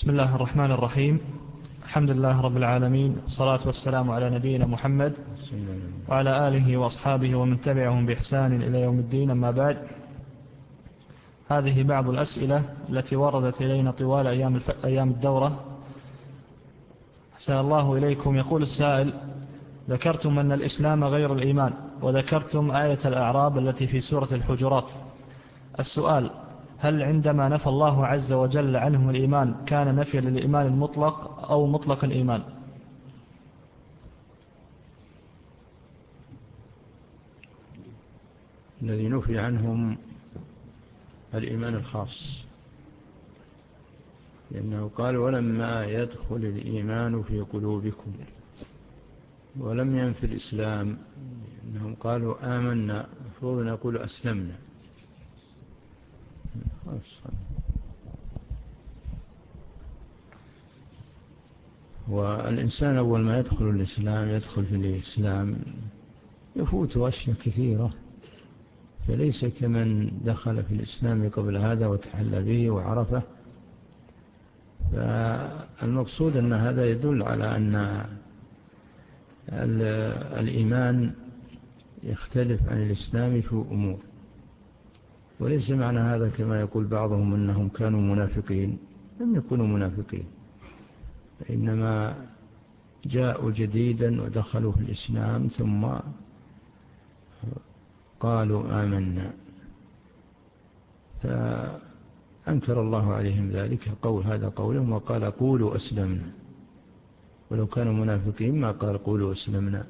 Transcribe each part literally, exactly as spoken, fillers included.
بسم الله الرحمن الرحيم. الحمد لله رب العالمين، والصلاة والسلام على نبينا محمد وعلى آله وأصحابه ومن تبعهم بإحسان إلى يوم الدين. أما بعد، هذه بعض الأسئلة التي وردت إلينا طوال أيام, الف... أيام الدورة. أحسن الله إليكم. يقول السائل: ذكرتم أن الإسلام غير الإيمان، وذكرتم آية الأعراب التي في سورة الحجرات. السؤال: هل عندما نفى الله عز وجل عنهم الإيمان كان نفي للإيمان المطلق أو مطلق الإيمان؟ الذي نفي عنهم الإيمان الخاص، لأنه قال: ولما يدخل الإيمان في قلوبكم، ولم ينفي الإسلام، إنهم قالوا آمنا، المفروض أن يقول أسلمنا. والإنسان أول ما يدخل الإسلام يدخل في الإسلام يفوت أشياء كثيرة، فليس كمن دخل في الإسلام قبل هذا وتحلى به وعرفه. فالمقصود أن هذا يدل على أن الإيمان يختلف عن الإسلام في أمور، وليس معنى هذا كما يقول بعضهم أنهم كانوا منافقين. لم يكونوا منافقين، إنما جاءوا جديدا ودخلوا في الإسلام ثم قالوا آمنا، فأنكر الله عليهم ذلك. قول هذا قولهم، وقال قولوا أسلمنا، ولو كانوا منافقين ما قال قولوا أسلمنا.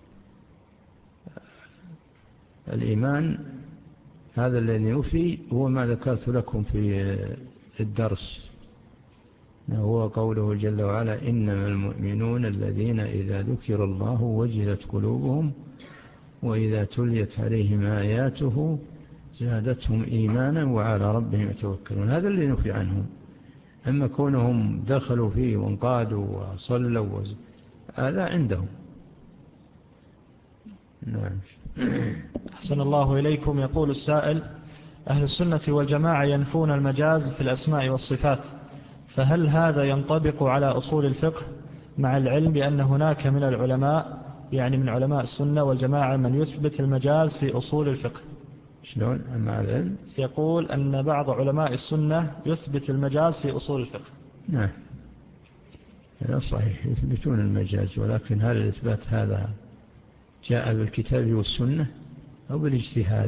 الإيمان هذا الذي يفي هو ما ذكرت لكم في الدرس، هو قوله جل وعلا: إنما المؤمنون الذين إذا ذكر الله وجلت قلوبهم وإذا تليت عليهم آياته زادتهم إيمانا وعلى ربهم يتوكلون. هذا اللي نفي عنهم. أما كونهم دخلوا فيه وانقادوا وصلوا وز... هذا عندهم. نعم. أحسن الله إليكم. يقول السائل: أهل السنة والجماعة ينفون المجاز في الأسماء والصفات، فهل هذا ينطبق على أصول الفقه، مع العلم بأن هناك من العلماء، يعني من علماء السنة والجماعة، من يثبت المجاز في أصول الفقه؟ شلون مع العلم؟ يقول أن بعض علماء السنة يثبت المجاز في أصول الفقه. نعم، هذا صحيح، يثبتون المجاز، ولكن هل الإثبات هذا جاء بالكتاب والسنة أو بالاجتهاد؟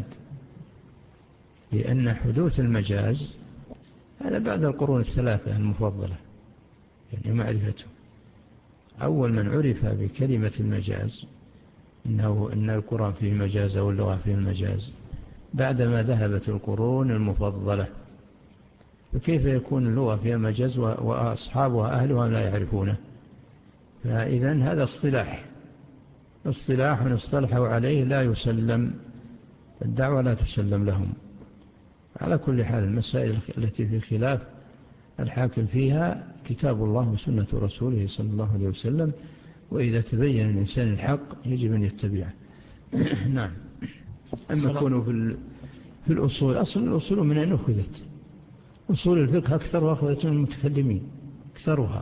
لأن حدوث المجاز هذا بعد القرون الثلاثة المفضلة، يعني معرفته. أول من عرف بكلمة المجاز إنه إن القرآن فيه مجاز أو اللغة فيه المجاز بعدما ذهبت القرون المفضلة. فكيف يكون اللغة فيها مجاز وأصحابها أهلها لا يعرفونه؟ فإذن هذا اصطلاح اصطلاح اصطلحوا عليه، لا يسلم، الدعوة لا تسلم لهم. على كل حال، المسائل التي في خلاف الحاكم فيها كتاب الله وسنة رسوله صلى الله عليه وسلم، وإذا تبين الإنسان الحق يجب أن يتبعه. نعم. أما كونه في, في الأصول، أصل الأصول من أين أخذت؟ أصول الفقه أكثر أخذت من المتكلمين أكثرها،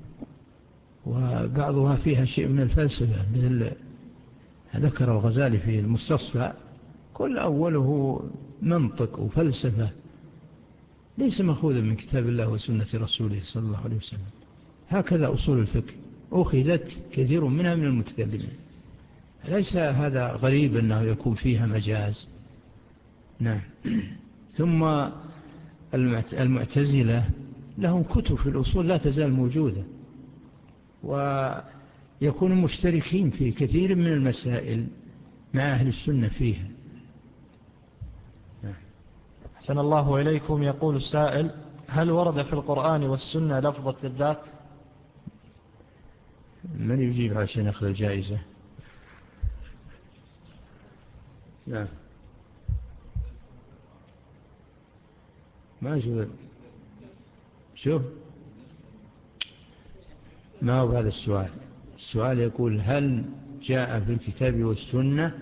وبعضها فيها شيء من الفلسفة، مثل ذكر الغزالي في المستصفى: كل أوله منطق وفلسفة، ليس مأخوذا من كتاب الله وسنة رسوله صلى الله عليه وسلم. هكذا أصول الفقه أخذت كثير منها من المتكلمين، ليس هذا غريب أنه يكون فيها مجاز. نعم. ثم المعتزلة لهم كتب في الأصول لا تزال موجودة، ويكونوا مشتركين في كثير من المسائل مع أهل السنة فيها. أحسن الله إليكم. يقول السائل: هل ورد في القرآن والسنة لفظة الذات؟ من يجيب عشان يأخذ الجائزة؟ نعم. ما شوف شوف ما هو هذا السؤال. السؤال يقول: هل جاء في الكتاب والسنة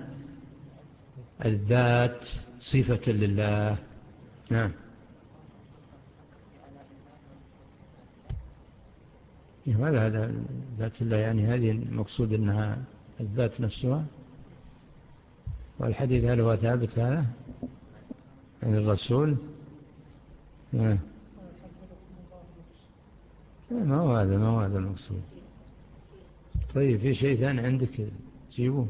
الذات صفة لله؟ نعم. هذا هذا ذات الله، يعني هذه المقصود أنها الذات نفسها. والحديث هل هو ثابت هذا عن الرسول؟ ما هو هذا ما هو هذا المقصود. طيب في شيء ثاني عندك تجيبه؟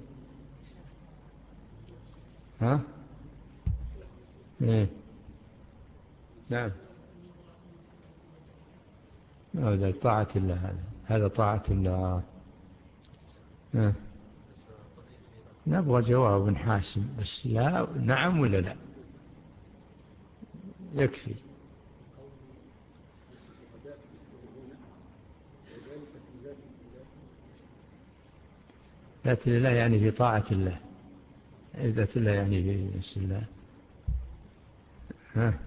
ها؟ ايه نعم. هذا طاعة الله، هذا هذا طاعة الله. ها. نبغى جواب حاسم بس، لا نعم ولا لا يكفي. ذات الله يعني في طاعة الله، ذات الله يعني في نفس الله. ها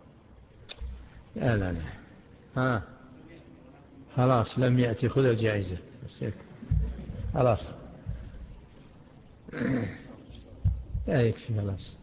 لا لا لا ها خلاص لم يأتي، خذ الجائزة خلاص. لا يكفي خلاص.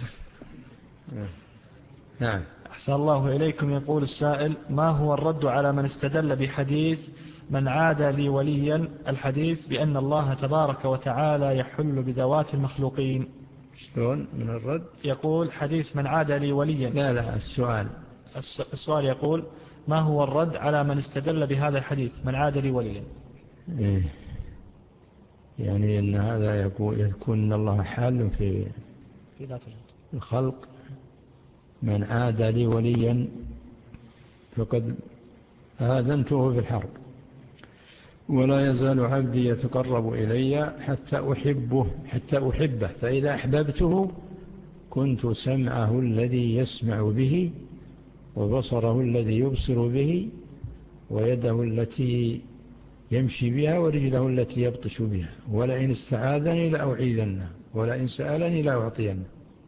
نعم. أحسن الله إليكم. يقول السائل: ما هو الرد على من استدل بحديث من عاد لي وليا، الحديث بأن الله تبارك وتعالى يحل بذوات المخلوقين؟ شلون من الرد؟ يقول حديث من عاد لي وليا. لا لا السؤال السؤال يقول: ما هو الرد على من استدل بهذا الحديث من عاد لي وليا؟ إيه يعني أن هذا يكون أن الله حال في الخلق. من عاد لي وليا فقد آذنته في الحرب، ولا يزال عبدي يتقرب إلي حتى أحبه حتى أحبه فإذا أحببته كنت سمعه الذي يسمع به، وبصره الذي يبصر به، ويده التي يمشي بها، ورجله التي يبطش بها، ولئن استعاذني لأعيذنه، ولئن سألني لأعطينه.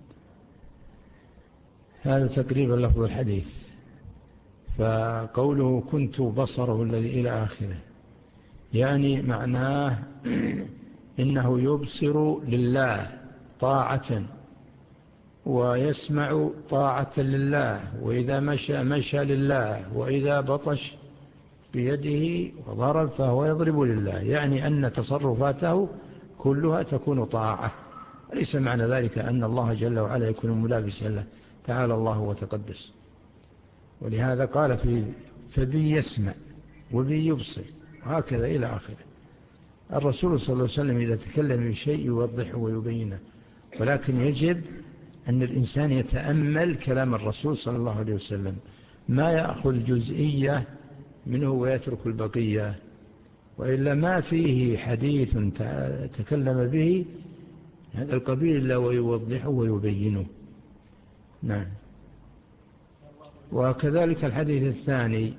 هذا تقريبا لفظ الحديث. فقوله كنت بصره الذي إلى آخره يعني معناه إنه يبصر لله طاعة، ويسمع طاعة لله، وإذا مشى مشى لله، وإذا بطش بيده وضرب فهو يضرب لله، يعني أن تصرفاته كلها تكون طاعة. ليس معنى ذلك أن الله جل وعلا يكون ملابسا له، تعالى الله وتقدس. ولهذا قال في فبي يسمع وبي يبصر، هكذا إلى آخره. الرسول صلى الله عليه وسلم إذا تكلم بشيء يوضحه ويبينه، ولكن يجب أن الإنسان يتأمل كلام الرسول صلى الله عليه وسلم، ما يأخذ جزئية منه ويترك البقية، وإلا ما فيه حديث تكلم به هذا القبيل إلا ويوضحه ويبينه. نعم. وكذلك الحديث الثاني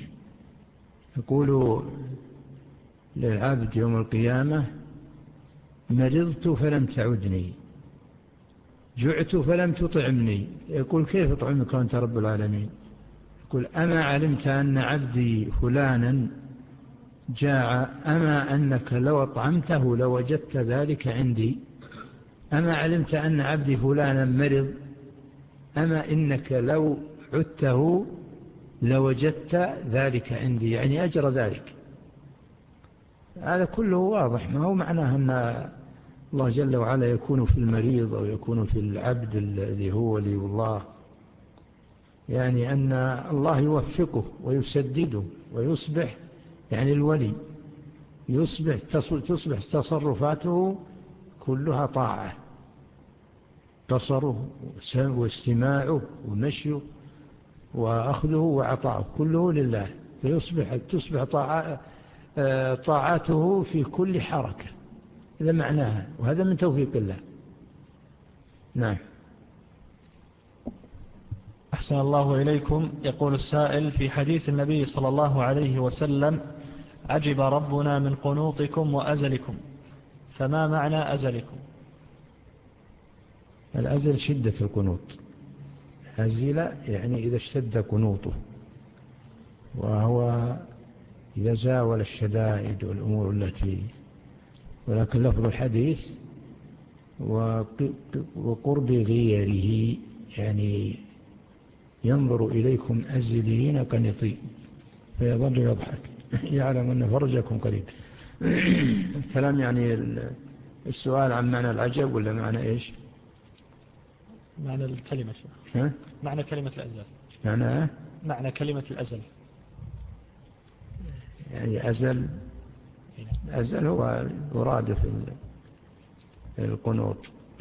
يقول للعبد يوم القيامة: مرضت فلم تعدني، جعت فلم تطعمني. يقول: كيف أطعمك وأنت رب العالمين؟ يقول: أما علمت أن عبدي فلانا جاع، أما أنك لو أطعمته لوجدت ذلك عندي؟ أما علمت أن عبدي فلانا مرض، أما إنك لو عدته لوجدت ذلك عندي، يعني أجر ذلك. هذا كله واضح، ما هو معناه أن الله جل وعلا يكون في المريض أو يكون في العبد الذي هو ولي الله، يعني أن الله يوفقه ويسدده ويصبح يعني الولي يصبح تصبح تصرفاته كلها طاعة، بصره واستماعه ومشيه وأخذه وعطاؤه كله لله، فيصبح تصبح طاعة طاعاته في كل حركة. هذا معناها، وهذا من توفيق الله. نعم. أحسن الله إليكم. يقول السائل: في حديث النبي صلى الله عليه وسلم: عجب ربنا من قنوطكم وأزلكم، فما معنى أزلكم؟ الأزل شدة القنوط، أزل يعني إذا اشتد قنوطه، وهو إذا زاول الشدائد والأمور التي، ولكن لفظ الحديث وقرب غيره يعني ينظر إليكم أزلين قنطين فيظل يضحك. يعلم أن فرجكم قريب. الكلام يعني السؤال عن معنى العجب ولا معنى إيش؟ معنى الكلمة شيخ. ها؟ معنى كلمة الأزل. معنى معنى كلمة الأزل. يعني أزل أزل هو يراد في القنوط.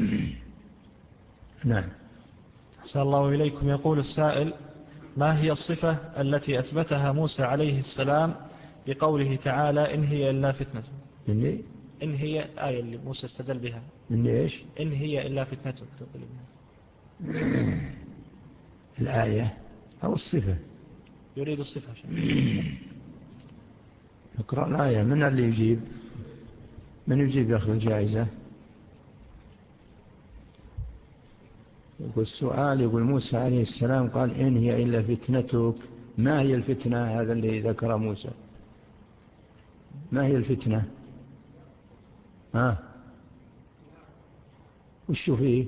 نعم. أحسن الله إليكم. يقول السائل: ما هي الصفة التي أثبتها موسى عليه السلام بقوله تعالى إن هي إلا فتنة؟ إن إن هي آية اللي موسى استدل بها. إن إيش؟ إن هي إلا فتنة. الآية أو الصفة؟ يريد الصفة. اقرأ الآية. من اللي يجيب؟ من يجيب يأخذ الجائزة؟ يقول السؤال، يقول موسى عليه السلام قال إن هي إلا فتنتك. ما هي الفتنة؟ هذا اللي ذكر موسى. ما هي الفتنة؟ ها؟ وش فيه؟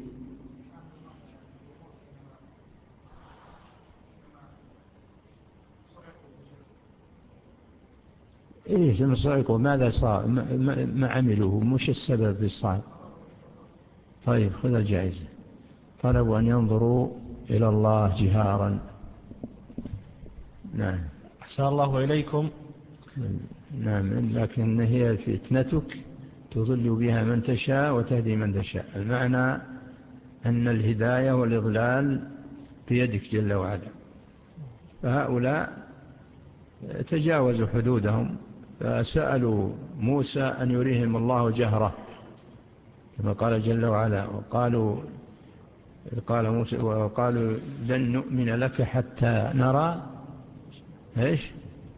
إيه ثم صعقوا. ماذا صار؟ ما, ما عملوا؟ مش السبب في الصعق؟ طيب خذ الجائزة. طلبوا أن ينظروا إلى الله جهارا. نعم. أحسن الله إليكم. نعم. لكن هي فتنتك تضل بها من تشاء وتهدي من تشاء. المعنى أن الهداية والإضلال بيدك جل وعلا. فهؤلاء تجاوزوا حدودهم فسألوا موسى أن يريهم الله جهرة كما قال جل وعلا. وقالوا قال موسى وقالوا لن نؤمن لك حتى نرى إيش؟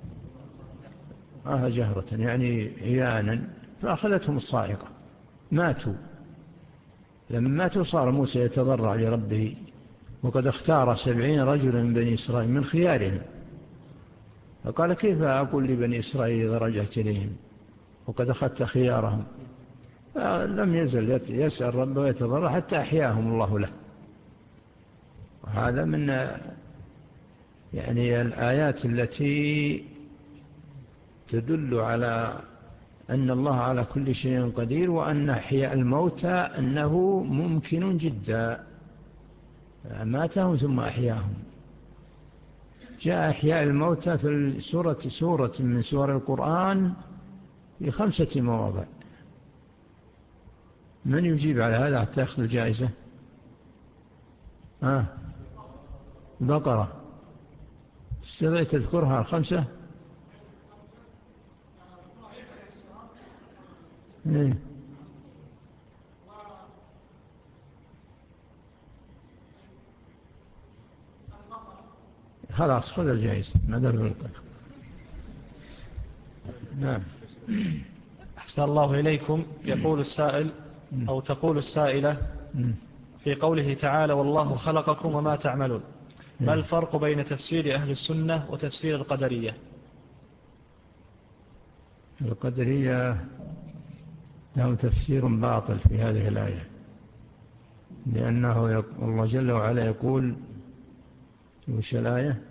آه جهرة يعني عيانا. فأخذتهم الصاعقة ماتوا. لما ماتوا صار موسى يتضرع لربه وقد اختار سبعين رجلا من بني إسرائيل من خيارهم. فقال كيف أقول لبني إسرائيل إذا رجعت إليهم وقد أخذت خيارهم؟ لم يزل يسأل ربه ويتضرع حتى أحياهم الله له. وهذا من يعني الآيات التي تدل على أن الله على كل شيء قدير وأن إحياء الموتى أنه ممكن جدا. ماتهم ثم أحياهم. جاء إحياء الموتى في سورة سورة من سور القرآن في خمسة مواضع. من يجيب على هذا حتى يأخذ الجائزة؟ آه البقرة. استطيع تذكرها الخمسة؟ إيه؟ خلاص خذ الجائزة ما دام. نعم. أحسن الله إليكم. يقول السائل أو تقول السائلة في قوله تعالى والله خلقكم وما تعملون، ما الفرق بين تفسير أهل السنة وتفسير القدرية؟ القدرية لهم تفسير باطل في هذه الآية، لأنه الله جل وعلا يقول وش الآية؟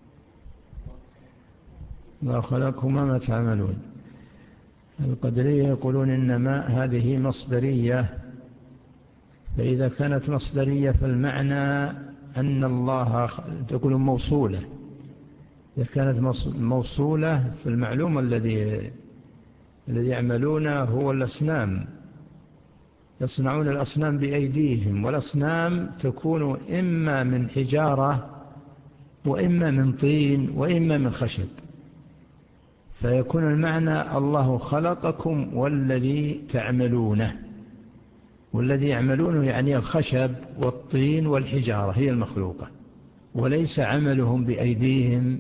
ما خلقكم وما تعملون. القدرية يقولون إنما هذه مصدرية، فإذا كانت مصدرية فالمعنى أن الله تكون موصولة. إذا كانت موصولة فالمعلوم الذي الذي يعملونه هو الأصنام، يصنعون الأصنام بأيديهم، والأصنام تكون إما من حجارة وإما من طين وإما من خشب. فيكون المعنى الله خلقكم والذي تعملونه، والذي يعملونه يعني الخشب والطين والحجارة هي المخلوقة، وليس عملهم بأيديهم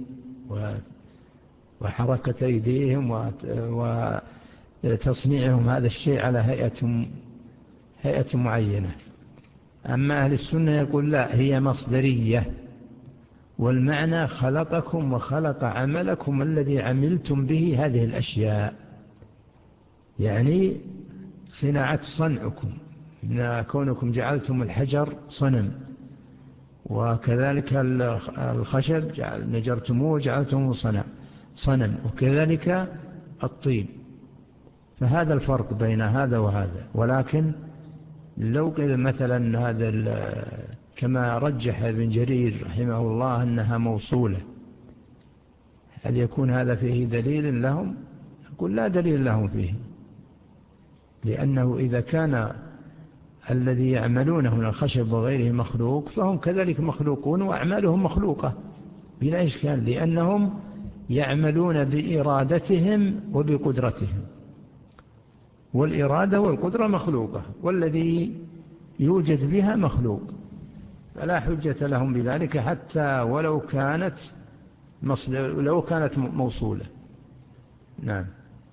وحركة أيديهم وتصنيعهم هذا الشيء على هيئة هيئة معينة. أما أهل السنة يقول لا، هي مصدرية، والمعنى خلقكم وخلق عملكم الذي عملتم به هذه الأشياء، يعني صناعة صنعكم من كونكم جعلتم الحجر صنم، وكذلك الخشب نجرتموه وجعلتموه صنم. صنم، وكذلك الطين. فهذا الفرق بين هذا وهذا. ولكن لو قيل مثلا هذا كما رجح ابن جرير رحمه الله أنها موصولة، هل يكون هذا فيه دليل لهم؟ أقول لا دليل لهم فيه، لأنه إذا كان الذي يعملونه من الخشب وغيره مخلوق فهم كذلك مخلوقون وأعمالهم مخلوقة بلا إشكال، لأنهم يعملون بإرادتهم وبقدرتهم، والإرادة والقدرة مخلوقة، والذي يوجد بها مخلوق، فلا حجة لهم بذلك حتى ولو كانت لو كانت موصولة. نعم.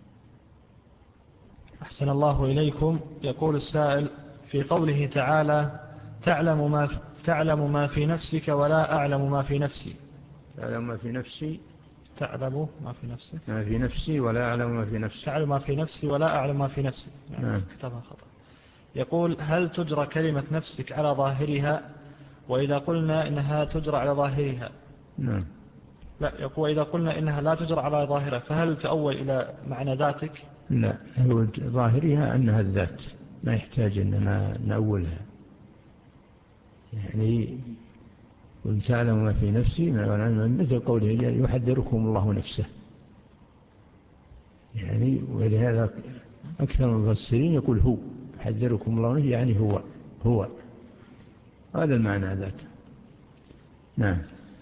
أحسن الله إليكم. يقول السائل: في قوله تعالى تعلم ما في تعلم ما في نفسك ولا أعلم ما في نفسي. تعلم ما في نفسي تعلم ما في نفسك ما في نفسي ولا أعلم ما في نفسي. تعلم ما في نفسي ولا أعلم ما في نفسي. يعني نعم. كتبها خطأ. يقول: هل تجرى كلمة نفسك على ظاهرها؟ وإذا قلنا إنها تجرى على ظاهرها. نعم. لا، يقول: إذا قلنا إنها لا تجرى على ظاهرها فهل تؤول إلى معنى ذاتك؟ لا، هو ظاهرها أنها الذات، ما يحتاج أننا نأولها. يعني قل تعلم ما في نفسي مثل قوله يحذركم الله نفسه. يعني ولهذا أكثر المفسرين يقول هو يحذركم الله نفسه، يعني هو هو هذا المعنى ذاته. نعم.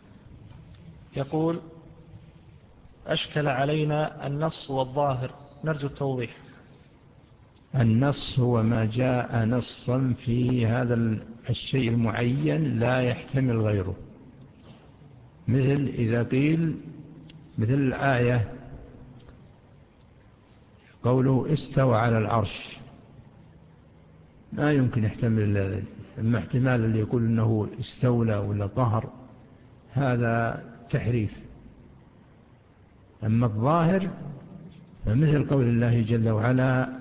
يقول: أشكل علينا النص والظاهر، نرجو التوضيح. النص هو ما جاء نصا في هذا الشيء المعين لا يحتمل غيره، مثل إذا قيل مثل الآية قوله استوى على العرش، ما يمكن يحتمل، أما احتمال اللي يقول أنه استولى ولا قهر هذا تحريف. أما الظاهر فمثل قول الله جل وعلا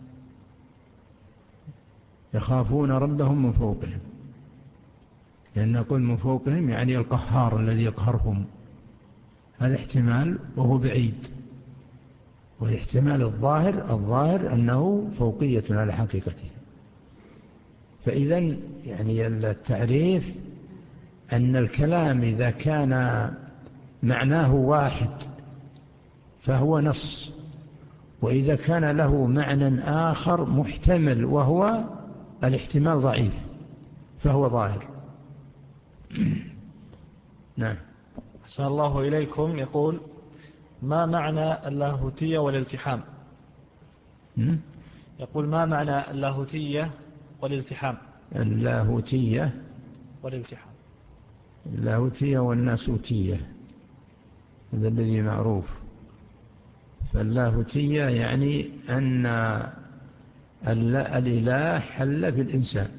يخافون ربهم من فوقهم، لأن نقول من فوقهم يعني القهار الذي يقهرهم، هذا احتمال وهو بعيد. والاحتمال الظاهر الظاهر أنه فوقية على حقيقته. فإذا يعني التعريف أن الكلام إذا كان معناه واحد فهو نص، وإذا كان له معنى آخر محتمل وهو الاحتمال ضعيف فهو ظاهر. نعم. أحسن الله إليكم. يقول: ما معنى اللاهوتية والالتحام؟ يقول: ما معنى اللاهوتية والالتحام؟ اللاهوتية والالتحام اللاهوتية والناسوتية، هذا الذي معروف. فاللاهوتية يعني أن الإله حل في الإنسان،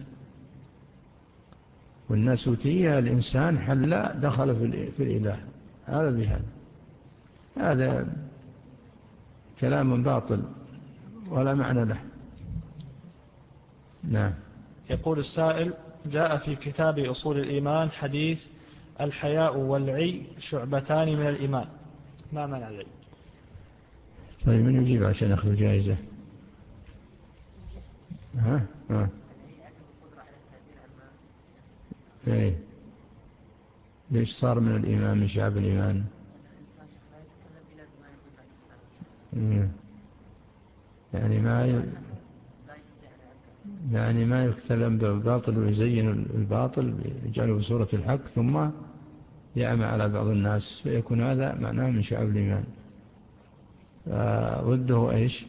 والناسوتية الإنسان حل دخل في الإله. هذا بهذا هذا كلام باطل ولا معنى له. نعم. يقول السائل: جاء في كتاب أصول الإيمان حديث الحياء والعي شعبتان من الإيمان، ما معنى العي؟ طيب من يجيب عشان أخذ جائزة؟ ها ها ايه ليش صار من الإيمان من شعب الإيمان؟ يعني ما ي... يعني ما يتكلم بالباطل ويزين الباطل يجعله بصورة الحق ثم يعمى على بعض الناس، فيكون هذا معناه من شعب الإيمان. ضده ايش؟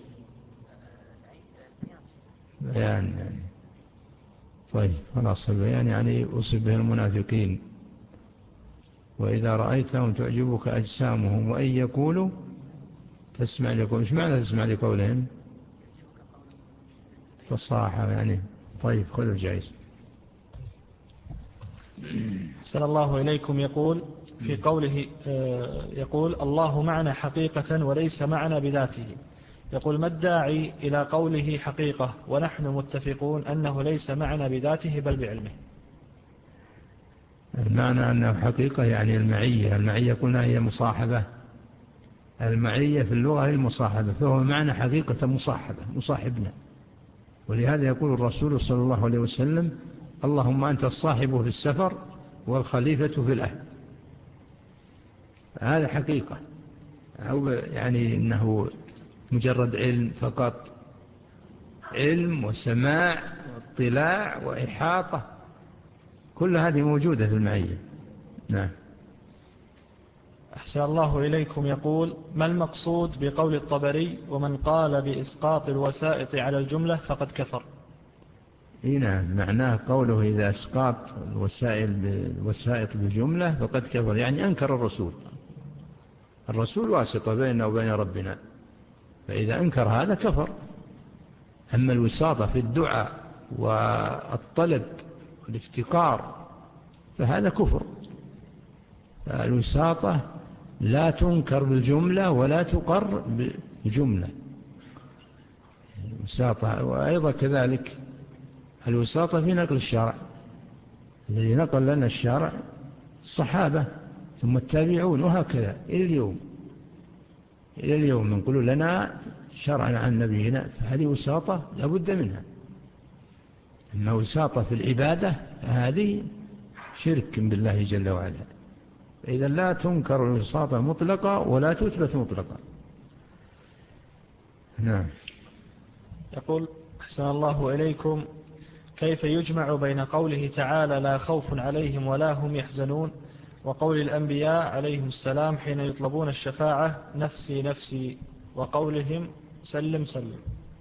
بيان يعني. طيب خلاص، البيان يعني أصيب به المنافقين. وإذا رأيتهم تعجبك أجسامهم وإن يقولوا تسمع لقولهم. إيش معنى تسمع لقولهم؟ فصاحة يعني. طيب خذ الجائزة. صلى الله إليكم. يقول في قوله يقول: الله معنا حقيقة وليس معنا بذاته. يقول: ما الداعي إلى قوله حقيقة ونحن متفقون أنه ليس معنا بذاته بل بعلمه؟ المعنى أنه حقيقة يعني المعية. المعية قلنا هي مصاحبة، المعية في اللغة هي المصاحبة، فهو معنى حقيقة مصاحبة، مصاحبنا. ولهذا يقول الرسول صلى الله عليه وسلم: اللهم أنت الصاحب في السفر والخليفة في الأهل. هذا حقيقة، أو يعني إنه مجرد علم فقط، علم وسماع واطلاع وإحاطة، كل هذه موجودة في المعية. نعم. أحسن الله إليكم. يقول: ما المقصود بقول الطبري: ومن قال بإسقاط الوسائط على الجملة فقد كفر؟ نعم، معناه قوله إذا أسقاط الوسائل بالوسائط بالجملة فقد كفر، يعني أنكر الرسول. الرسول واسطة بيننا وبين ربنا، فإذا أنكر هذا كفر. أما الوساطة في الدعاء والطلب والافتقار فهذا كفر. الوساطة لا تنكر بالجملة ولا تقر بالجملة، الوساطة. وأيضا كذلك الوساطة في نقل الشرع، الذي نقل لنا الشرع الصحابة ثم التابعون، وهكذا إلى اليوم. إلى اليوم نقول لنا شرعا عن نبينا، فهذه وساطة لا بد منها. أما وساطة في العبادة فهذه شرك بالله جل وعلا. إذا لا تنكر الوساطة مطلقة ولا تثبت مطلقة. نعم. يقول: أحسن الله إليكم، كيف يجمع بين قوله تعالى: لا خوف عليهم ولا هم يحزنون، وقول الأنبياء عليهم السلام حين يطلبون الشفاعة: نفسي نفسي، وقولهم: سلم سلم؟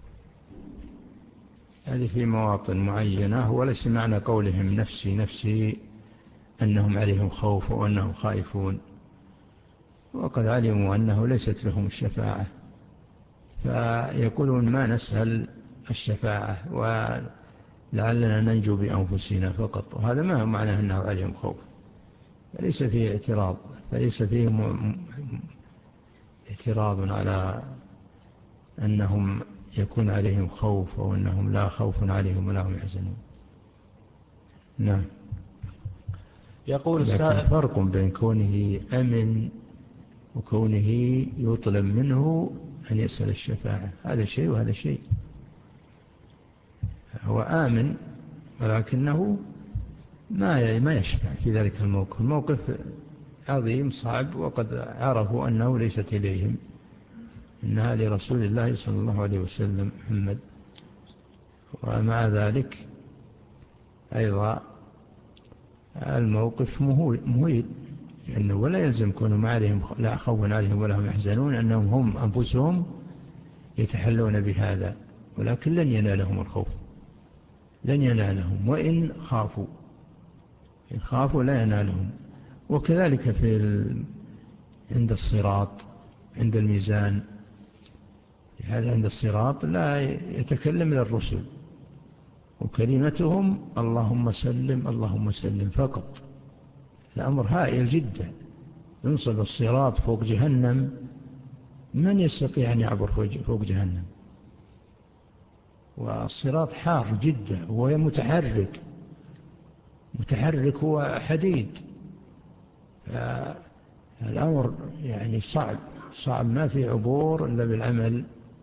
هذه في مواطن معينة، وليس معنى قولهم نفسي نفسي أنهم عليهم خوف وأنهم خائفون، وقد علموا أنه ليست لهم الشفاعة، فيقولون ما نسأل الشفاعة ولعلنا ننجو بأنفسنا فقط. وهذا ما هو معناه أنه عليهم خوف، فليس فيه اعتراض، فليس فيه اعتراض على أنهم يكون عليهم خوف أو أنهم لا خوف عليهم ولا هم يحزنون. نعم. يقول لكن السائل: فرق بين كونه أمن وكونه يطلب منه أن يسأل الشفاعة، هذا شيء وهذا شيء. هو آمن ولكنه ما ما يشفع في ذلك الموقف، الموقف عظيم صعب، وقد عرفوا أنه ليست إليهم، إنها لرسول الله صلى الله عليه وسلم محمد. ومع ذلك أيضا الموقف مهيل، لأنه ولا يلزم كونهم عليهم لا خوف عليهم ولا هم يحزنون أنهم هم أنفسهم يتحلون بهذا، ولكن لن ينالهم الخوف، لن ينالهم وإن خافوا، إن خافوا لا ينالهم. وكذلك في ال... عند الصراط، عند الميزان، هذا عند الصراط لا يتكلم إلا الرسل، وكلمتهم اللهم سلم اللهم سلم فقط. الأمر هائل جدا، ينصب الصراط فوق جهنم، من يستطيع أن يعبر فوق جهنم؟ والصراط حار جدا وهو متحرك، متحرك هو حديد، الأمر يعني صعب صعب، ما في عبور إلا بالعمل.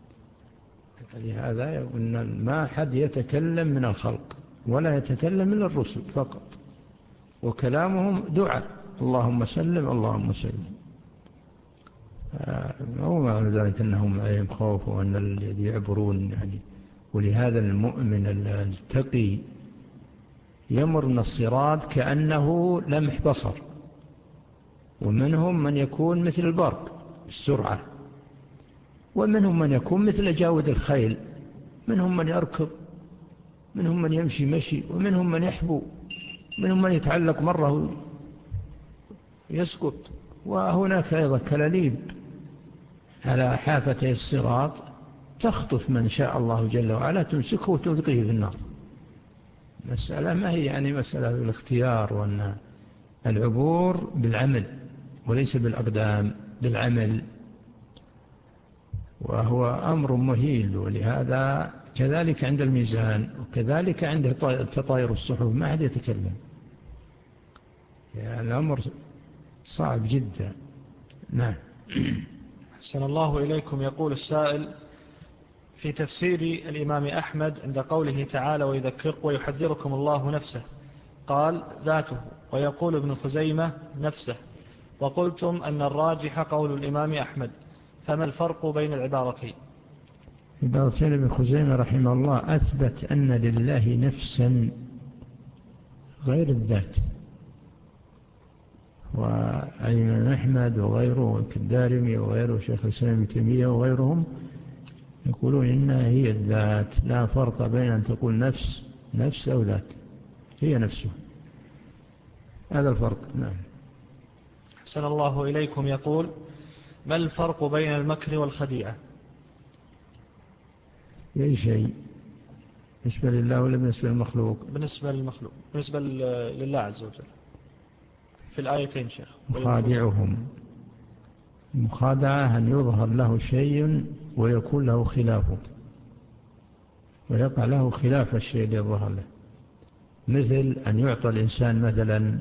لهذا يقول ما حد يتكلم من الخلق ولا يتكلم إلا الرسل فقط، وكلامهم دعاء اللهم سلم اللهم سلم. هو معنى ذلك أنهم عليهم خوف وأن الذي يعبرون يعني. ولهذا المؤمن التقي يمر من الصراط كأنه لمح بصر، ومنهم من يكون مثل البرق السرعة، ومنهم من يكون مثل جاود الخيل، منهم من يركض، منهم من يمشي مشي، ومنهم من يحبو، منهم من يتعلق مرة يسقط. وهناك أيضا كلاليب على حافتي الصراط تخطف من شاء الله جل وعلا، تمسكه وتلقيه في النار. مسألة ما هي يعني مسألة بالاختيار، وأن العبور بالعمل وليس بالأقدام، بالعمل، وهو أمر مهيل. ولهذا كذلك عند الميزان، وكذلك عند تطاير الصحف ما حد يتكلم، يعني الأمر صعب جدا. نعم. أحسن الله إليكم. يقول السائل: في تفسير الإمام أحمد عند قوله تعالى ويذكر ويحذركم الله نفسه قال ذاته، ويقول ابن خزيمة نفسه، وقلتم أن الراجح قول الإمام أحمد، فما الفرق بين العبارتين؟ عبارتين ابن خزيمة رحمه الله أثبت أن لله نفسا غير الذات، والإمام أحمد وغيره كالدارمي وغيره شيخ الإسلام ابن تيمية وغيرهم يقولون إنها هي الذات، لا فرق بين أن تقول نفس نفس أو ذات، هي نفسه، هذا الفرق. نعم. أحسن الله إليكم. يقول: ما الفرق بين المكر والخديعة؟ أي شيء بالنسبة لله ولا بالنسبة للمخلوق؟ بالنسبة للمخلوق، بالنسبة لله عز وجل في الآيتين شيخ. مخادعهم، المخادعة أن يظهر له شيء ويكون له خلافه، ويقع له خلاف الشيء اللي يظهر له، مثل أن يعطى الإنسان مثلا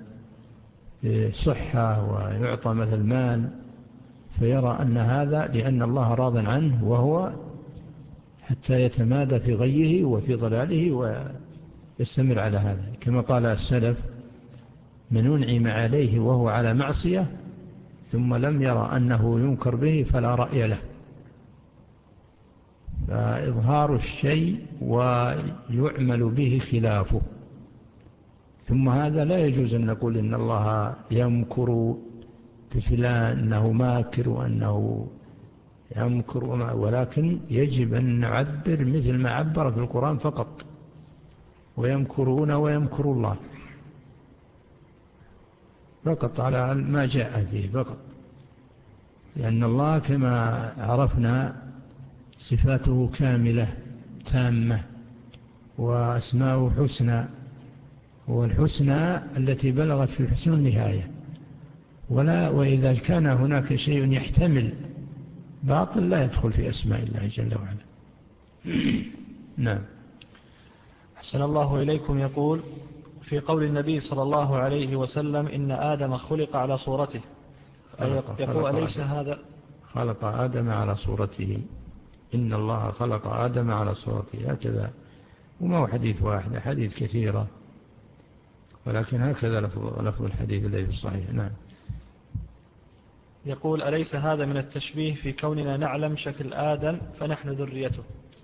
صحة ويعطى مثل مال فيرى أن هذا لأن الله راض عنه، وهو حتى يتمادى في غيه وفي ضلاله ويستمر على هذا، كما قال السلف: من أنعم عليه وهو على معصية ثم لم يرى أنه ينكر به فلا رأي له. فإظهار الشيء ويعمل به خلافه، ثم هذا لا يجوز أن نقول إن الله يمكر بفلان أنه ماكر وأنه يمكر، ولكن يجب أن نعبر مثل ما عبر في القرآن فقط: ويمكرون ويمكر الله، فقط على ما جاء فيه فقط، لأن الله كما عرفنا صفاته كاملة تامة وأسماؤه حسنى، والحسنى التي بلغت في الحسن النهاية، ولا وإذا كان هناك شيء يحتمل باطل لا يدخل في أسماء الله جل وعلا. نعم. أحسن الله إليكم. يقول: في قول النبي صلى الله عليه وسلم إن آدم خلق على صورته، خلق يقول خلق أليس آدم هذا خلق آدم على صورته، إن الله خلق آدم على صورته، هكذا، وما هو حديث واحد، حديث كثيرة، ولكن هكذا لفظ, لفظ الحديث الذي في الصحيح. نعم. يقول: أليس هذا من التشبيه في كوننا نعلم شكل آدم فنحن ذريته؟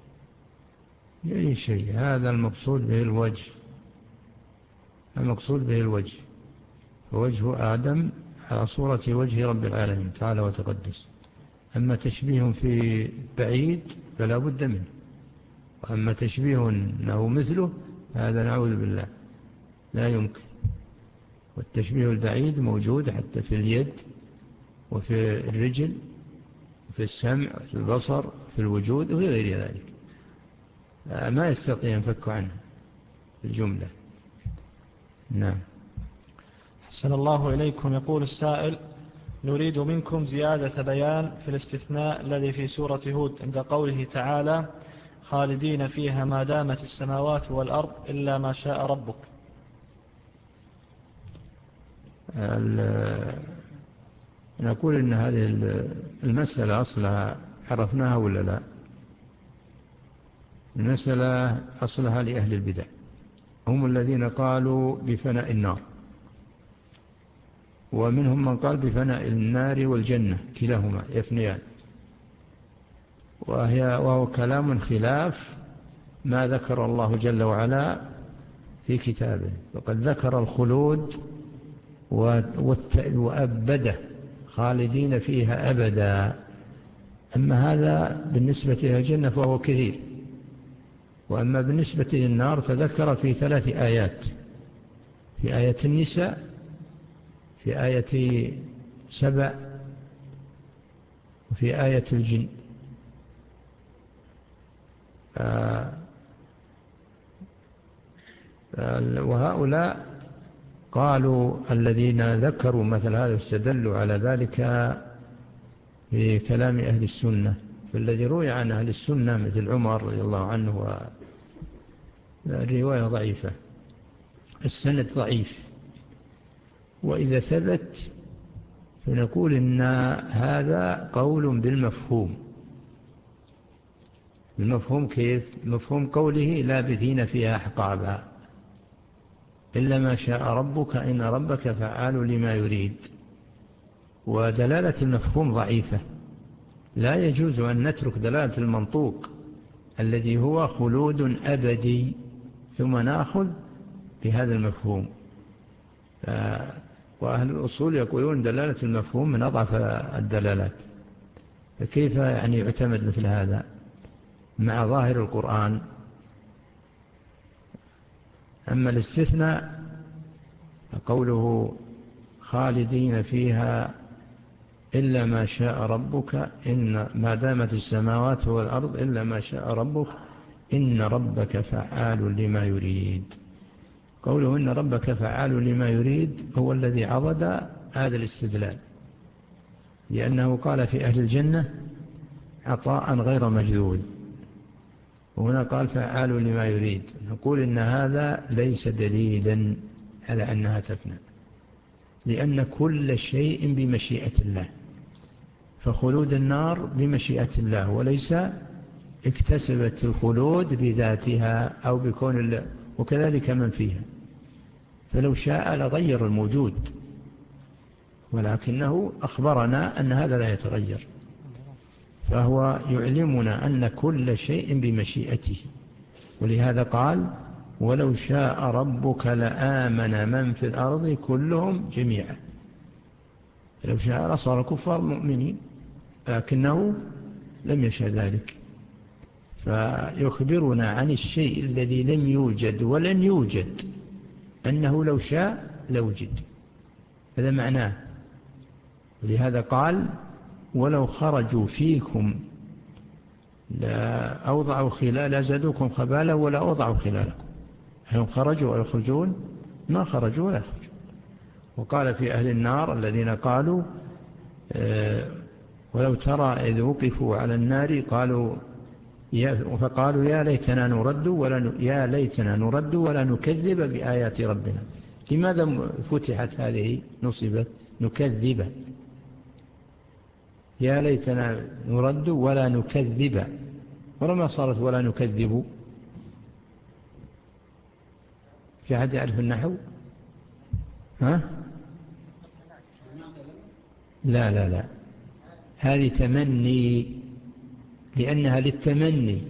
أي شيء، هذا المقصود به الوجه، المقصود به الوجه، ووجه آدم على صورة وجه رب العالمين تعالى وتقدس. أما تشبيه في بعيد فلا بد منه، وأما تشبيه أنه مثله هذا نعوذ بالله لا يمكن. والتشبيه البعيد موجود حتى في اليد وفي الرجل وفي السمع وفي البصر في الوجود وفي غير ذلك، ما يستطيع ينفك عنه الجملة. نعم. حسن الله إليكم. يقول السائل: نريد منكم زيادة بيان في الاستثناء الذي في سورة هود عند قوله تعالى خالدين فيها ما دامت السماوات والأرض إلا ما شاء ربك. نقول إن هذه المسألة أصلها عرفناها ولا لا؟ المسألة أصلها لأهل البدع، هم الذين قالوا بفناء النار، ومنهم من قال بفناء النار والجنة كلاهما يفنيان، وهي وهو كلام خلاف ما ذكر الله جل وعلا في كتابه، فقد ذكر الخلود وأبده خالدين فيها أبدا. أما هذا بالنسبة إلى الجنة فهو كثير، وأما بالنسبة للنار فذكر في ثلاث آيات: في آية النساء، في آية سبع، وفي آية الجن. وهؤلاء قالوا الذين ذكروا مثل هذا استدلوا على ذلك في كلام أهل السنة، فالذي روي عن أهل السنة مثل عمر رضي الله عنه الرواية ضعيفة، السند ضعيف، وإذا ثبت فنقول إن هذا قول بالمفهوم. المفهوم كيف؟ مفهوم قوله لابثين فيها أحقابا إلا ما شاء ربك إن ربك فعال لما يريد. ودلالة المفهوم ضعيفة، لا يجوز أن نترك دلالة المنطوق الذي هو خلود أبدي ثم نأخذ بهذا المفهوم. وأهل الأصول يقولون دلالة المفهوم من أضعف الدلالات، فكيف يعني يعتمد مثل هذا مع ظاهر القرآن؟ أما الاستثناء قوله خالدين فيها إلا ما شاء ربك إن ما دامت السماوات والأرض إلا ما شاء ربك إن ربك فعال لما يريد. قوله إن ربك فعال لما يريد هو الذي عضد هذا الاستدلال، لأنه قال في أهل الجنة عطاء غير مجدود، وهنا قال فعال لما يريد. نقول إن هذا ليس دليلا على أنها تفنى، لأن كل شيء بمشيئة الله، فخلود النار بمشيئة الله وليس اكتسبت الخلود بذاتها أو بكون الله، وكذلك من فيها، فلو شاء لغير الموجود، ولكنه أخبرنا أن هذا لا يتغير، فهو يعلمنا أن كل شيء بمشيئته. ولهذا قال ولو شاء ربك لآمن من في الأرض كلهم جميعا. لو شاء لصار الكفار مؤمنين، لكنه لم يشاء ذلك، فيخبرنا عن الشيء الذي لم يوجد ولن يوجد أنه لو شاء لوجد. هذا معناه. ولهذا قال ولو خرجوا فيكم لا أوضعوا خلال زادوكم خبالا ولا أوضعوا خلالكم. هم خرجوا ويخرجون؟ ما خرجوا ولا يخرجون. وقال في أهل النار الذين قالوا آه ولو ترى إذ وقفوا على النار قالوا يا فقالوا يا ليتنا نرد ولا يا ليتنا نرد ولا نكذب بآيات ربنا. لماذا فتحت هذه نصبت نكذب؟ يا ليتنا نرد ولا نكذب، ولما صارت ولا نكذب؟ في أحد يعرف النحو؟ ها؟ لا لا لا، هذه تمني، لأنها للتمني.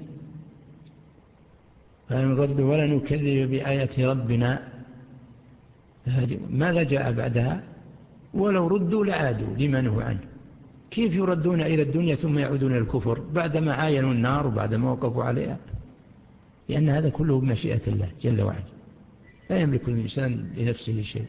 فنرد ولا نكذب بآيات ربنا، ماذا جاء بعدها؟ ولو ردوا لعادوا لما نهوا عنه. كيف يردون إلى الدنيا ثم يعودون إلى الكفر بعدما عاينوا النار وبعدما وقفوا عليها؟ لأن هذا كله بمشيئة الله جل وعلا، لا يملك الإنسان لنفسه شيء.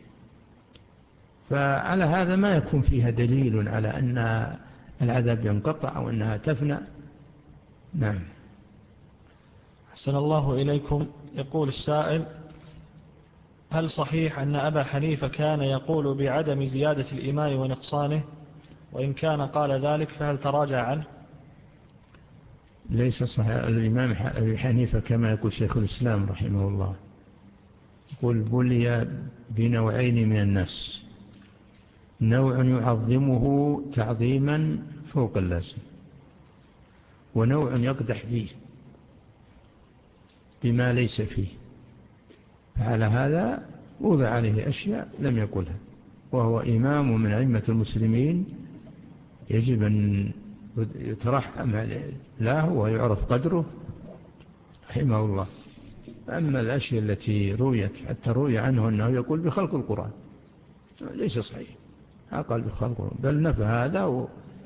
فعلى هذا ما يكون فيها دليل على أن العذاب ينقطع أو أنها تفنى. نعم. أحسن الله إليكم. يقول السائل هل صحيح أن أبا حنيفة كان يقول بعدم زيادة الإيمان ونقصانه، وإن كان قال ذلك فهل تراجع عنه؟ ليس صحيح. الإمام أبي حنيفة كما يقول شيخ الإسلام رحمه الله يقول بلي بنوعين من الناس، نوع يعظمه تعظيما فوق اللازم، ونوع يقدح فيه بما ليس فيه. فعلى هذا وضع عليه أشياء لم يقلها، وهو إمام من أئمة المسلمين يجب أن يترحم له ويعرف قدره رحمه الله. أما الأشياء التي رويت حتى روي عنه أنه يقول بخلق القرآن ليس صحيح، قال بخلق القرآن، بل نفى هذا و...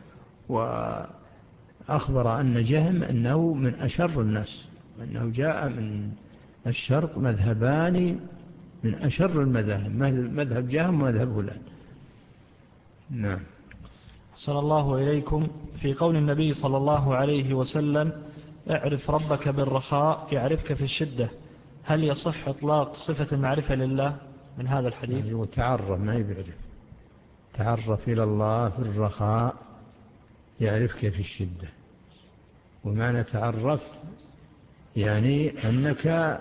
وأخبر أن جهم أنه من أشر الناس، أنه جاء من الشرق مذهبان من أشر المذاهب، مذهب جهم ومذهب هلال. نعم. صلى الله إليكم. في قول النبي صلى الله عليه وسلم اعرف ربك بالرخاء يعرفك في الشدة، هل يصح إطلاق صفة المعرفة لله من هذا الحديث؟ يعني تعرف ما يبعرف، تعرف إلى الله في الرخاء يعرفك في الشدة. ومعنى تعرف يعني أنك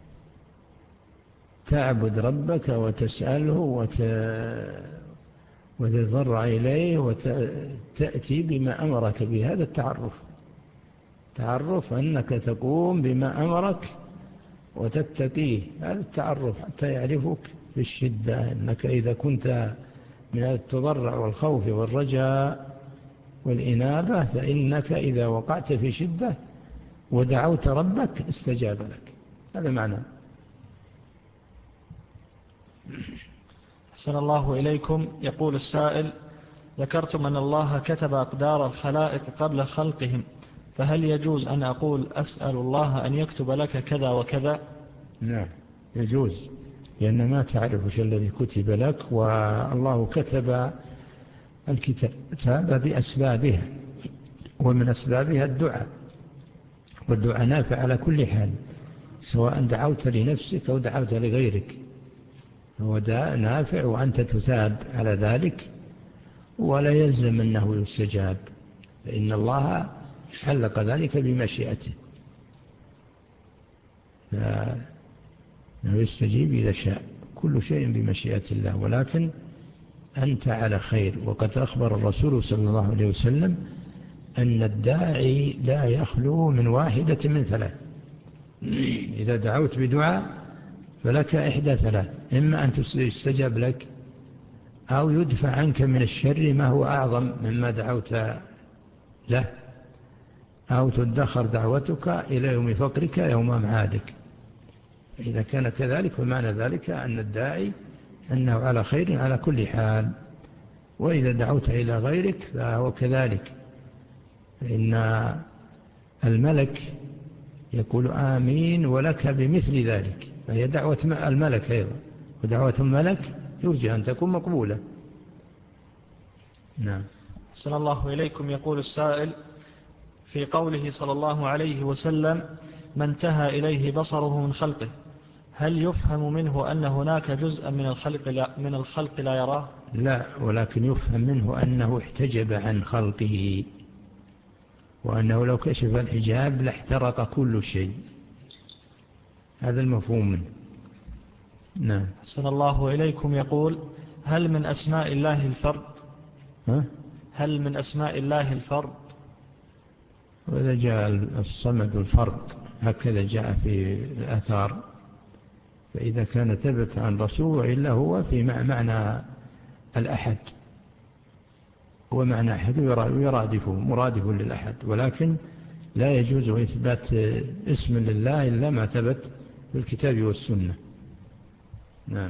تعبد ربك وتسأله وت... وتضرع إليه وتأتي بما أمرك بهذا التعرف. تعرف أنك تقوم بما أمرك وتتقيه، هذا التعرف حتى يعرفك في الشدة، أنك إذا كنت من التضرع والخوف والرجاء والإنابة فإنك إذا وقعت في شدة ودعوت ربك استجاب لك. هذا معنى. أحسن الله إليكم. يقول السائل: ذكرتم أن الله كتب أقدار الخلائق قبل خلقهم، فهل يجوز أن أقول أسأل الله أن يكتب لك كذا وكذا؟ نعم يجوز، لأن ما تعرف وش الذي كتب لك، والله كتب الكتاب بأسبابها، ومن أسبابها الدعاء، والدعاء نافع على كل حال، سواء دعوت لنفسك أو دعوت لغيرك، هو داء نافع وأنت تثاب على ذلك، ولا يلزم أنه يستجاب، فإن الله علق ذلك بمشيئته، فإنه يستجيب إذا شاء، كل شيء بمشيئة الله، ولكن أنت على خير. وقد أخبر الرسول صلى الله عليه وسلم أن الداعي لا يخلو من واحدة من ثلاث، إذا دعوت بدعاء فلك إحدى ثلاث: إما أن يستجاب لك، أو يدفع عنك من الشر ما هو أعظم مما دعوت له، أو تدخر دعوتك إلى يوم فقرك يوم معادك. إذا كان كذلك فمعنى ذلك أن الداعي أنه على خير على كل حال. وإذا دعوت إلى غيرك فهو كذلك، فإن الملك يقول آمين ولك بمثل ذلك، فهي دعوة الملك أيضا، ودعوة الملك يرجى أن تكون مقبولة. نعم. أحسن الله إليكم. يقول السائل: في قوله صلى الله عليه وسلم: من انتهى إليه بصره من خلقه، هل يفهم منه أن هناك جزءا من الخلق لا, من الخلق لا يراه؟ لا، ولكن يفهم منه أنه احتجب عن خلقه، وأنه لو كشف الحجاب لاحترق كل شيء، هذا المفهوم منه. نعم. أحسن الله إليكم. يقول: هل من أسماء الله الفرد؟ ها؟ هل من أسماء الله الفرد؟ وإذا جاء الصمد الفرد هكذا جاء في الآثار، فإذا كان ثبت عن رسول وإلا هو في معنى الأحد، هو معنى أحد ويرادفه مرادف للأحد، ولكن لا يجوز إثبات اسم لله إلا ما ثبت في الكتاب والسنة. نعم.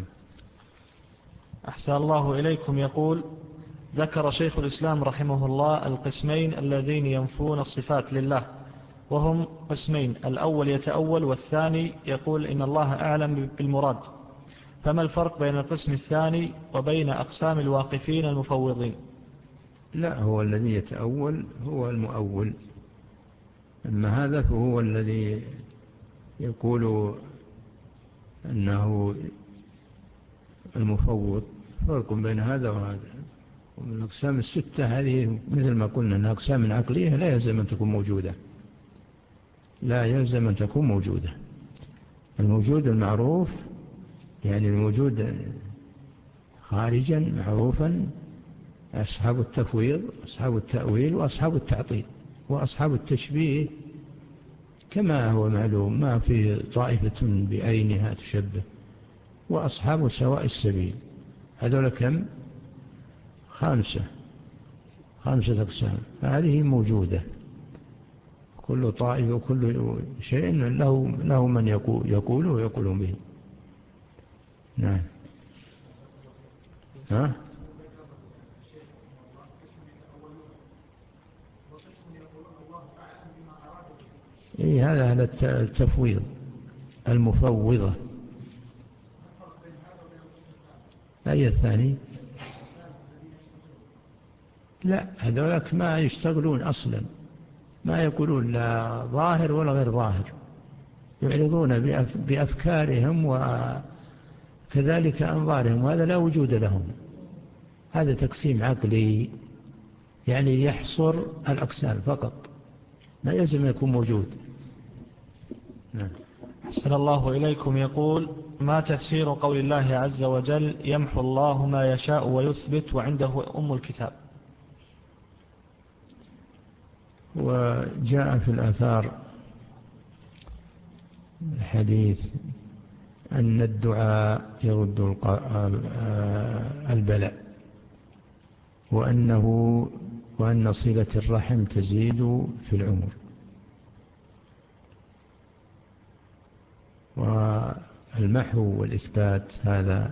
أحسن الله إليكم. يقول: ذكر شيخ الإسلام رحمه الله القسمين الذين ينفون الصفات لله، وهم قسمين: الأول يتأول، والثاني يقول إن الله أعلم بالمراد، فما الفرق بين القسم الثاني وبين أقسام الواقفين المفوضين؟ لا، هو الذي يتأول هو المؤول، أما هذا فهو الذي يقول أنه المفوض. فرق بين هذا وهذا. ومن الأقسام الستة هذه مثل ما قلنا أنها أقسام عقلية لا يلزم أن تكون موجودة، لا يلزم أن تكون موجودة. الموجود المعروف يعني الموجود خارجا معروفا أصحاب التفويض، أصحاب التأويل، وأصحاب التعطيل، وأصحاب التشبيه كما هو معلوم، ما في طائفة بعينها تشبه، وأصحاب سواء السبيل. هذول كم؟ خامسة، خامسة أقسام، هذه موجودة. كل طائفة وكل شيء له, له من يقول يقول ويقول به. نعم. ها؟ إيه، هذا هذا التفويض المفوضة. أي الثاني؟ لا، هذولك ما يشتغلون أصلا، ما يقولون لا ظاهر ولا غير ظاهر، يعرضون بأفكارهم وكذلك أنظارهم، وهذا لا وجود لهم. هذا تقسيم عقلي، يعني يحصر الأقسام فقط، ما يلزم يكون موجود. نعم. أحسن الله إليكم. يقول: ما تفسير قول الله عز وجل: يمحو الله ما يشاء ويثبت وعنده أم الكتاب؟ وجاء في الآثار الحديث أن الدعاء يرد البلاء، وأنه وأن صلة الرحم تزيد في العمر. والمحو والإثبات هذا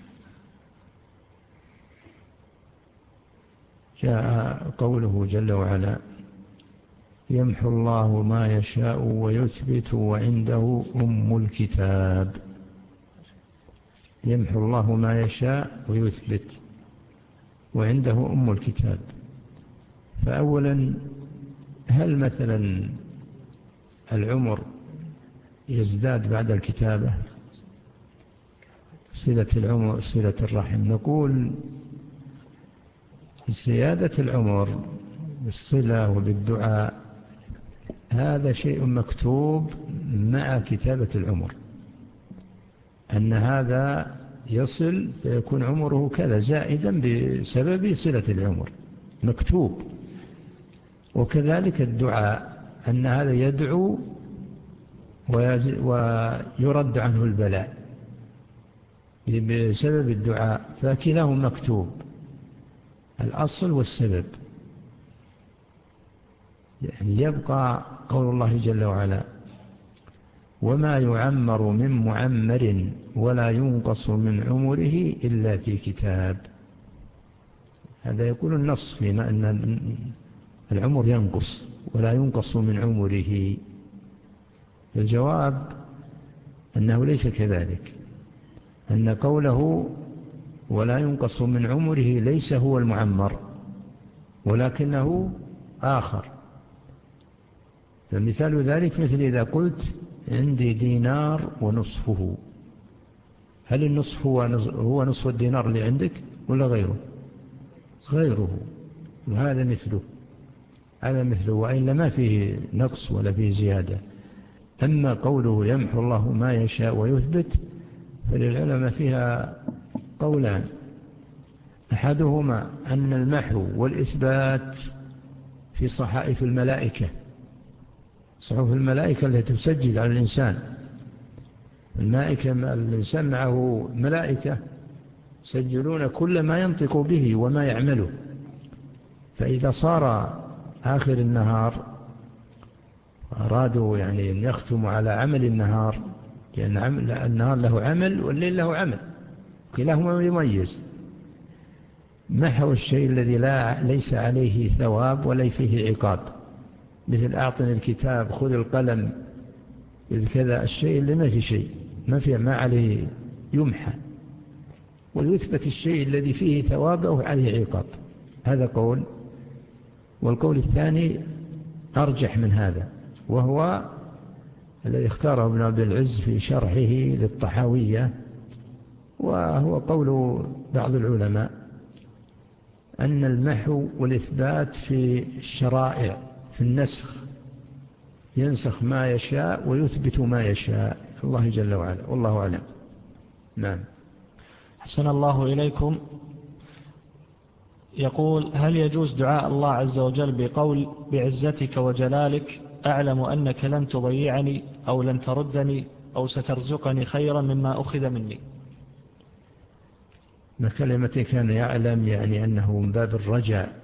جاء قوله جل وعلا: يمحو الله ما يشاء ويثبت وعنده أم الكتاب. يمحو الله ما يشاء ويثبت وعنده أم الكتاب. فأولا، هل مثلا العمر يزداد بعد الكتابة؟ صلة العمر صلة الرحم، نقول زيادة العمر بالصلة وبالدعاء هذا شيء مكتوب مع كتابة العمر، أن هذا يصل فيكون عمره كذا زائدا بسبب صلة العمر، مكتوب. وكذلك الدعاء، أن هذا يدعو ويرد عنه البلاء بسبب الدعاء، فكلاهما مكتوب، الأصل والسبب. يعني يبقى قول الله جل وعلا: وما يعمر من معمر ولا ينقص من عمره إلا في كتاب. هذا يقول النص فيما أن العمر ينقص ولا ينقص من عمره. الجواب أنه ليس كذلك، أن قوله ولا ينقص من عمره ليس هو المعمر ولكنه آخر. فمثال ذلك مثل إذا قلت عندي دينار ونصفه، هل النصف هو هو نصف الدينار اللي عندك ولا غيره؟ غيره. وهذا مثله، هذا مثله، وإلا ما فيه نقص ولا فيه زيادة. أما قوله يمحو الله ما يشاء ويثبت، فللعلماء فيها قولان: أحدهما أن المحو والإثبات في صحائف الملائكة، صحف الملائكة التي تسجل على الإنسان. الملائكة، الإنسان معه ملائكة يسجلون كل ما ينطق به وما يعمله. فإذا صار آخر النهار أرادوا يعني أن يختموا على عمل النهار، لأن النهار له عمل والليل له عمل، كلاهما يميز. محو الشيء الذي لا ليس عليه ثواب ولا فيه عقاب، مثل أعطني الكتاب، خذ القلم، إذ كذا الشيء اللي ما في شيء، ما فيه ما عليه يمحى. ويثبت الشيء الذي فيه ثواب أو عليه عقاب. هذا قول. والقول الثاني أرجح من هذا، وهو الذي اختاره ابن عبد العز في شرحه للطحاوية، وهو قول بعض العلماء أن المحو والإثبات في الشرائع، في النسخ، ينسخ ما يشاء ويثبت ما يشاء الله جل وعلا، والله أعلم. نعم. حسن الله إليكم. يقول: هل يجوز دعاء الله عز وجل بقول بعزتك وجلالك أعلم أنك لن تضيعني أو لن تردني أو سترزقني خيرا مما أخذ مني؟ ما كلمة كان يعلم يعني أنه من باب الرجاء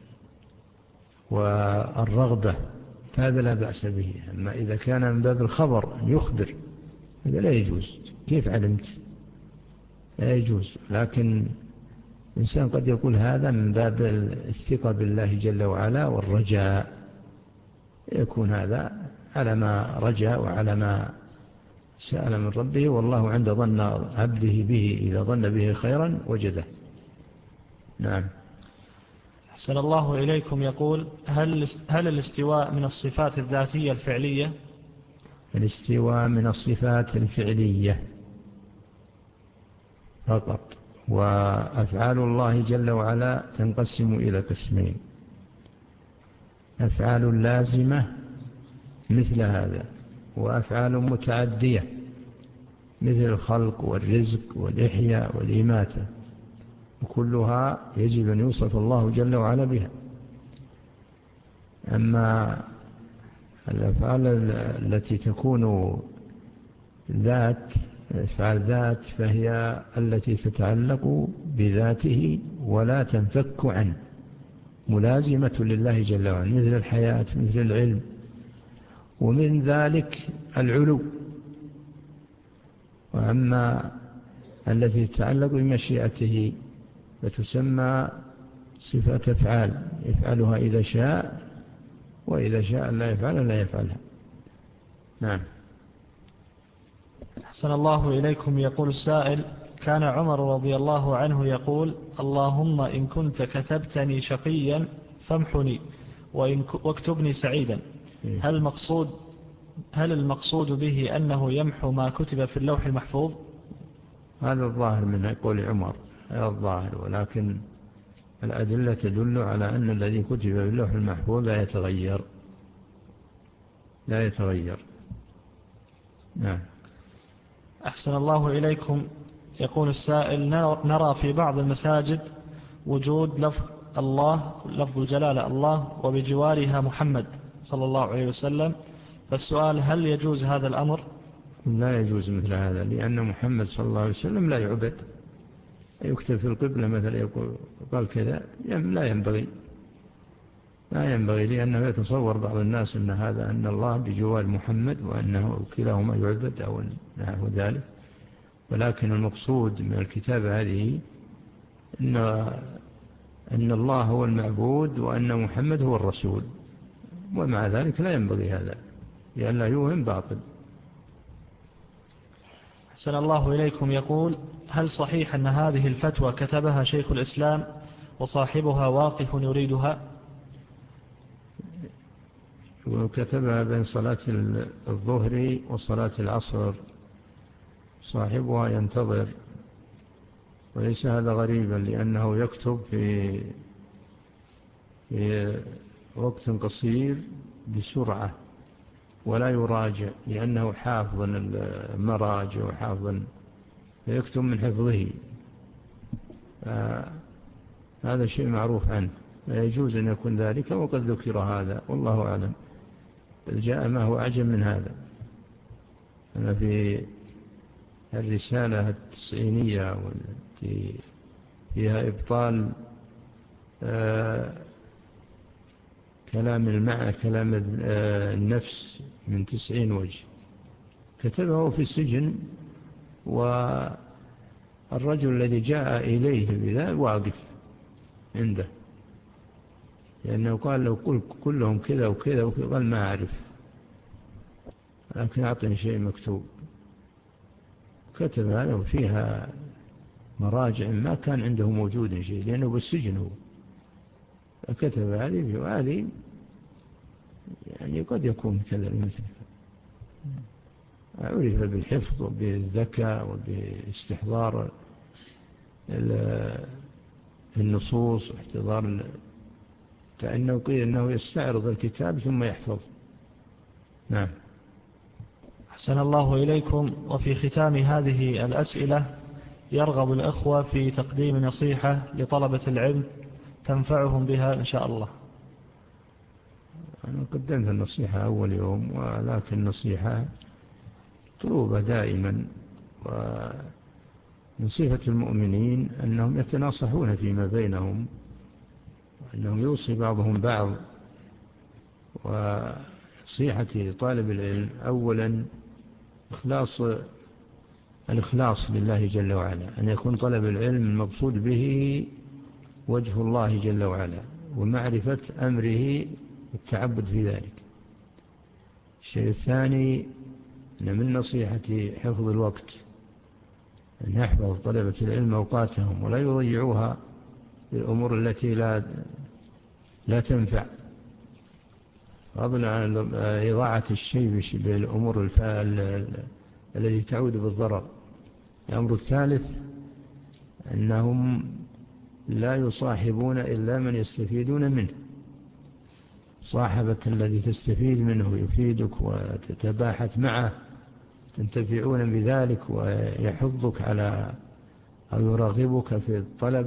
والرغبة، هذا لا بأس به. أما إذا كان من باب الخبر يخبر، هذا لا يجوز. كيف علمت؟ لا يجوز. لكن الإنسان قد يقول هذا من باب الثقة بالله جل وعلا والرجاء، يكون هذا على ما رجا وعلى ما سأل من ربه، والله عند ظن عبده به، إذا ظن به خيرا وجده. نعم. أحسن الله إليكم. يقول: هل هل الاستواء من الصفات الذاتية الفعلية؟ الاستواء من الصفات الفعلية فقط. وأفعال الله جل وعلا تنقسم إلى قسمين: أفعال لازمة مثل هذا، وأفعال متعدية مثل الخلق والرزق والإحياء والإماتة، وكلها يجب أن يوصف الله جل وعلا بها. أما الأفعال التي تكون ذات أفعال ذات فهي التي تتعلق بذاته ولا تنفك عنه، ملازمة لله جل وعلا، مثل الحياة، مثل العلم، ومن ذلك العلو. وأما التي تتعلق بمشيئته فتسمى صفات أفعال يفعلها إذا شاء، وإذا شاء لا يفعل لا يفعلها. نعم. أحسن الله إليكم. يقول السائل: كان عمر رضي الله عنه يقول: اللهم إن كنت كتبتني شقيا فامحني وإن واكتبني سعيدا. هل المقصود هل المقصود به أنه يمحو ما كتب في اللوح المحفوظ؟ هذا الظاهر من قول عمر، هذا الظاهر، ولكن الأدلة تدل على أن الذي كتب في اللوح المحفوظ لا يتغير لا يتغير. نعم. أحسن الله إليكم. يقول السائل: نرى في بعض المساجد وجود لفظ الله، لفظ الجلالة الله، وبجوارها محمد صلى الله عليه وسلم، فالسؤال: هل يجوز هذا الأمر؟ لا يجوز مثل هذا، لأن محمد صلى الله عليه وسلم لا يعبد. يكتب في القبلة مثلا يقول قال كذا، لا ينبغي لا ينبغي لأنه يتصور بعض الناس أن هذا أن الله بجوار محمد وأنه كلاهما يعبد أو نحو ذلك. ولكن المقصود من الكتابة هذه أن أن الله هو المعبود وأن محمد هو الرسول، ومع ذلك لا ينبغي هذا لأن لا يوهم باطل. أحسن الله إليكم. يقول: هل صحيح أن هذه الفتوى كتبها شيخ الإسلام وصاحبها واقف يريدها؟ وكتبها بين صلاة الظهر وصلاة العصر، صاحبها ينتظر، وليس هذا غريبا لأنه يكتب في في وقت قصير بسرعة ولا يراجع، لأنه حافظ المراجع وحافظ، فيكتب من حفظه. هذا شيء معروف عنه، فيجوز أن يكون ذلك، وقد ذكر هذا والله أعلم. بل جاء ما هو أعجب من هذا. أنا في الرسالة التسعينية والتي فيها إبطال آه كلام المعنى كلام آه النفس من تسعين وجه، كتبه في السجن، والرجل الذي جاء إليه بذلك واقف عنده، لأنه قال لو قل كلهم كذا وكذا وكذا، قال ما أعرف، لكن أعطني شيء مكتوب. كتب هذا وفيها مراجع ما كان عنده موجود شيء، لأنه بالسجن هو، فكتب هذه وهذه يعني قد يكون كذا مثل، عرف بالحفظ وبالذكاء وباستحضار النصوص واحتضار، كأنه قيل أنه يستعرض الكتاب ثم يحفظ. نعم. أحسن الله إليكم. وفي ختام هذه الأسئلة يرغب الأخوة في تقديم نصيحة لطلبة العلم تنفعهم بها إن شاء الله. أنا قدمت النصيحة أول يوم، ولكن النصيحة طلوبة دائما، ونصيحة المؤمنين أنهم يتناصحون فيما بينهم، وأنهم يوصي بعضهم بعض. ونصيحتي طالب العلم أولا إخلاص الإخلاص لله جل وعلا، أن يكون طلب العلم المقصود به وجه الله جل وعلا ومعرفة أمره والتعبد في ذلك. الشيء الثاني أن من نصيحتي حفظ الوقت، أن يحفظ طلبة العلم أوقاتهم ولا يضيعوها بالأمور التي لا لا تنفع، فضلا عن إضاعة الشيء بالأمور التي تعود بالضرر. الأمر الثالث أنهم لا يصاحبون إلا من يستفيدون منه، مصاحبة الذي تستفيد منه يفيدك وتتباحث معه تنتفعون بذلك ويحضك على أو يرغبك في الطلب.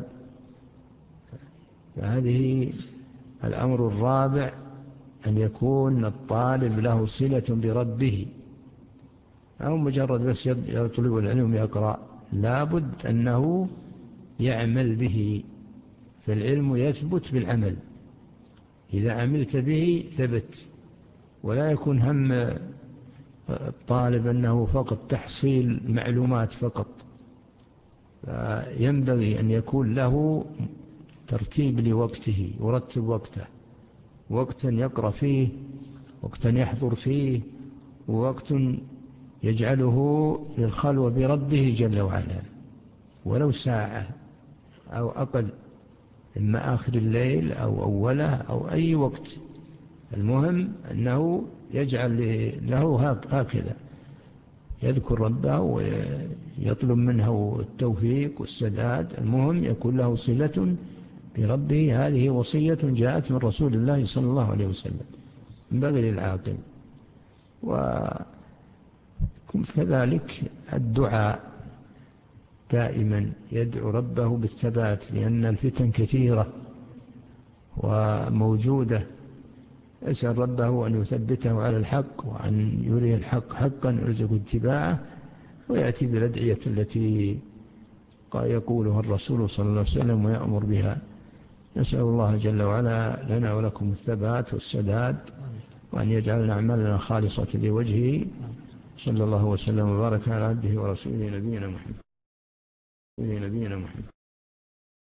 فهذه الأمر الرابع أن يكون الطالب له صلة بربه، أو مجرد بس يطلب العلم يقرأ، لابد أنه يعمل به، فالعلم يثبت بالعمل، إذا عملت به ثبت. ولا يكون هم الطالب أنه فقط تحصيل معلومات فقط، ينبغي أن يكون له ترتيب لوقته، يرتب وقته، وقتا يقرأ فيه، وقتا يحضر فيه، ووقت يجعله للخلوة بربه جل وعلا ولو ساعة أو أقل، إما آخر الليل أو أوله أو أي وقت، المهم أنه يجعل له هكذا، يذكر ربه ويطلب منه التوفيق والسداد، المهم يكون له صلة بربه. هذه وصية جاءت من رسول الله صلى الله عليه وسلم، ينبغي للعاقل. وكذلك الدعاء دائما يدعو ربه بالثبات، لأن الفتن كثيرة وموجودة، يسأل ربه أن يثبته على الحق وأن يريه الحق حقا يرزق اتباعه، ويأتي بالأدعية التي يقولها الرسول صلى الله عليه وسلم ويأمر بها. نسأل الله جل وعلا لنا ولكم الثبات والسداد، وأن يجعلنا أعمالنا خالصة لوجهه. صلى الله وسلم وبارك على عبده ورسوله نبينا محمد.